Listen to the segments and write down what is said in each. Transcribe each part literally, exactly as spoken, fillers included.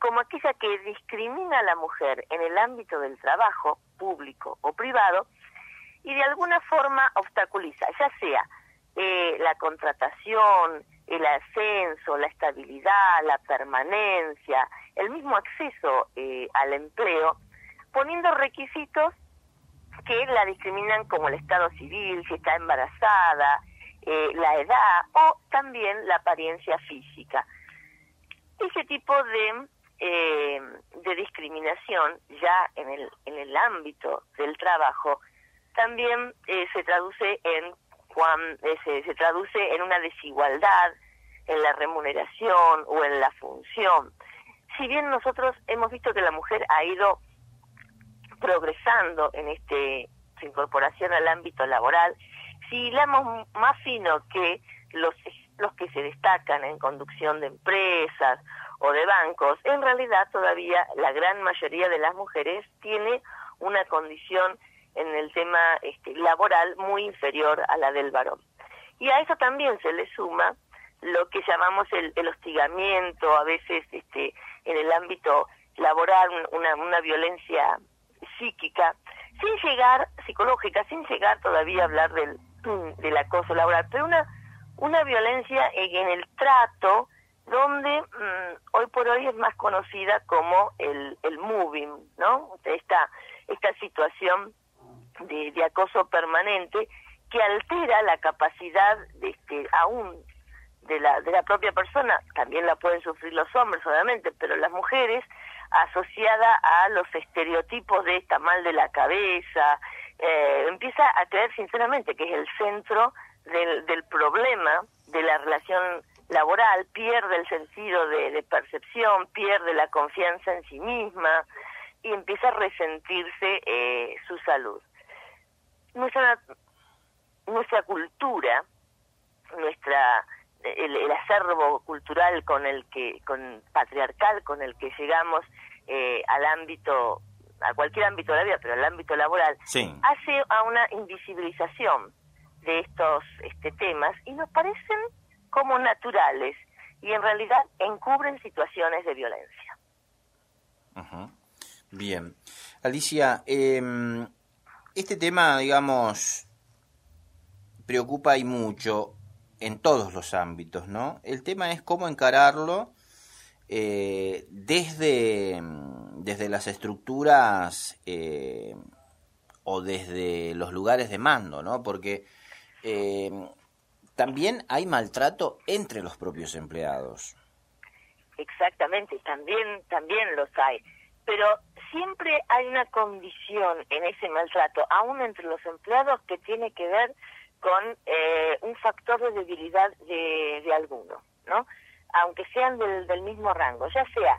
como aquella que discrimina a la mujer en el ámbito del trabajo, público o privado, y de alguna forma obstaculiza, ya sea eh, la contratación, el ascenso, la estabilidad, la permanencia, el mismo acceso eh, al empleo, poniendo requisitos que la discriminan como el estado civil, si está embarazada, eh, la edad o también la apariencia física. Ese tipo de, eh, de discriminación ya en el, en el ámbito del trabajo también eh, se traduce en cuan, eh, se, se traduce en una desigualdad en la remuneración o en la función. Si bien nosotros hemos visto que la mujer ha ido progresando en este su incorporación al ámbito laboral, si hilamos más fino que los los que se destacan en conducción de empresas o de bancos, en realidad todavía la gran mayoría de las mujeres tiene una condición en el tema este, laboral muy inferior a la del varón. Y a eso también se le suma lo que llamamos el, el hostigamiento, a veces este, en el ámbito laboral, una, una violencia psíquica, sin llegar, psicológica, sin llegar todavía a hablar del, del acoso laboral, pero una, una violencia en el trato, donde mmm, hoy por hoy es más conocida como el, el moving, ¿no? Esta, esta situación de, de acoso permanente que altera la capacidad de este, aún de la, de la propia persona, también la pueden sufrir los hombres, obviamente, pero las mujeres, asociada a los estereotipos de esta mal de la cabeza, eh, empieza a creer sinceramente que es el centro del, del problema de la relación laboral, pierde el sentido de, de percepción, pierde la confianza en sí misma y empieza a resentirse eh, su salud. Nuestra, nuestra cultura, nuestra El, el acervo cultural con el que, con patriarcal con el que llegamos eh, al ámbito, a cualquier ámbito de la vida, pero al ámbito laboral, sí, hace a una invisibilización de estos este, temas y nos parecen como naturales y en realidad encubren situaciones de violencia. Uh-huh. Bien. Alicia, eh, este tema, digamos, preocupa y mucho en todos los ámbitos, ¿no? El tema es cómo encararlo eh, desde, desde las estructuras eh, o desde los lugares de mando, ¿no? Porque eh, también hay maltrato entre los propios empleados. Exactamente, también, también los hay. Pero siempre hay una condición en ese maltrato, aún entre los empleados, que tiene que ver con eh, un factor de debilidad de, de alguno, ¿no? Aunque sean del, del mismo rango, ya sea,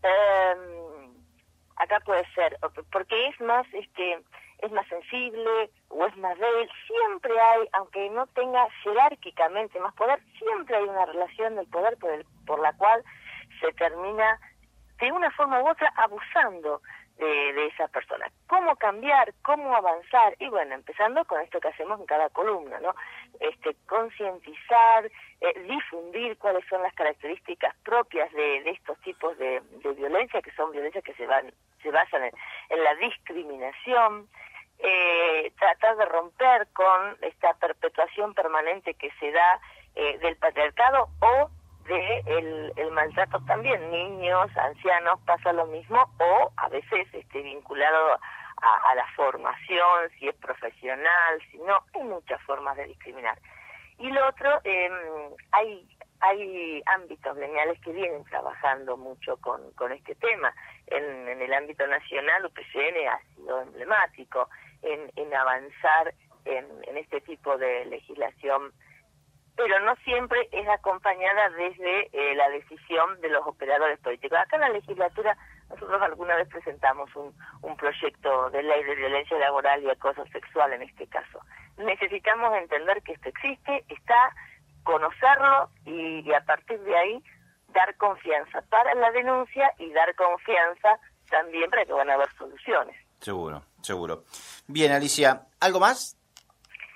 eh, acá puede ser, porque es más, este, es más sensible o es más débil, siempre hay, aunque no tenga jerárquicamente más poder, siempre hay una relación del poder por, el, por la cual se termina de una forma u otra abusando De, de esa persona. ¿Cómo cambiar? ¿Cómo avanzar? Y bueno, empezando con esto que hacemos en cada columna, ¿no? Este, concientizar, eh, difundir cuáles son las características propias de, de estos tipos de, de violencia, que son violencias que se van se basan en, en la discriminación, eh, tratar de romper con esta perpetuación permanente que se da eh, del patriarcado o de el, el maltrato también, niños, ancianos, pasa lo mismo, o a veces este vinculado a, a la formación, si es profesional, si no, hay muchas formas de discriminar. Y lo otro, eh, hay hay ámbitos gremiales que vienen trabajando mucho con, con este tema. En, en el ámbito nacional, U P C N ha sido emblemático en, en avanzar en, en este tipo de legislación, pero no siempre es acompañada desde eh, la decisión de los operadores políticos. Acá en la legislatura nosotros alguna vez presentamos un, un proyecto de ley de violencia laboral y acoso sexual en este caso. Necesitamos entender que esto existe, está, conocerlo y, y a partir de ahí dar confianza para la denuncia y dar confianza también para que van a haber soluciones. Seguro, seguro. Bien, Alicia, ¿algo más?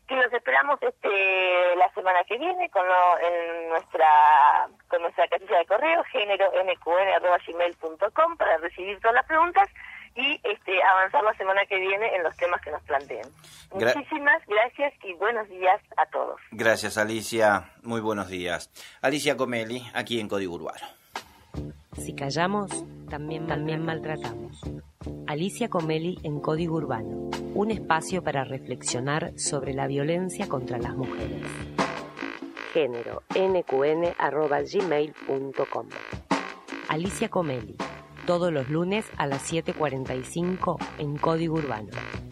que los esperamos este la semana que viene con lo, en nuestra con nuestra casilla de correo género n q n arroba gmail punto com para recibir todas las preguntas y este avanzar la semana que viene en los temas que nos planteen. Gra- Muchísimas gracias y buenos días a todos. Gracias, Alicia. Muy buenos días. Alicia Comelli, aquí en Código Urbano. Si callamos, también, también maltratamos. Alicia Comelli en Código Urbano, un espacio para reflexionar sobre la violencia contra las mujeres. Género n q n arroba gmail punto com. Alicia Comelli, todos los lunes a las siete cuarenta y cinco en Código Urbano.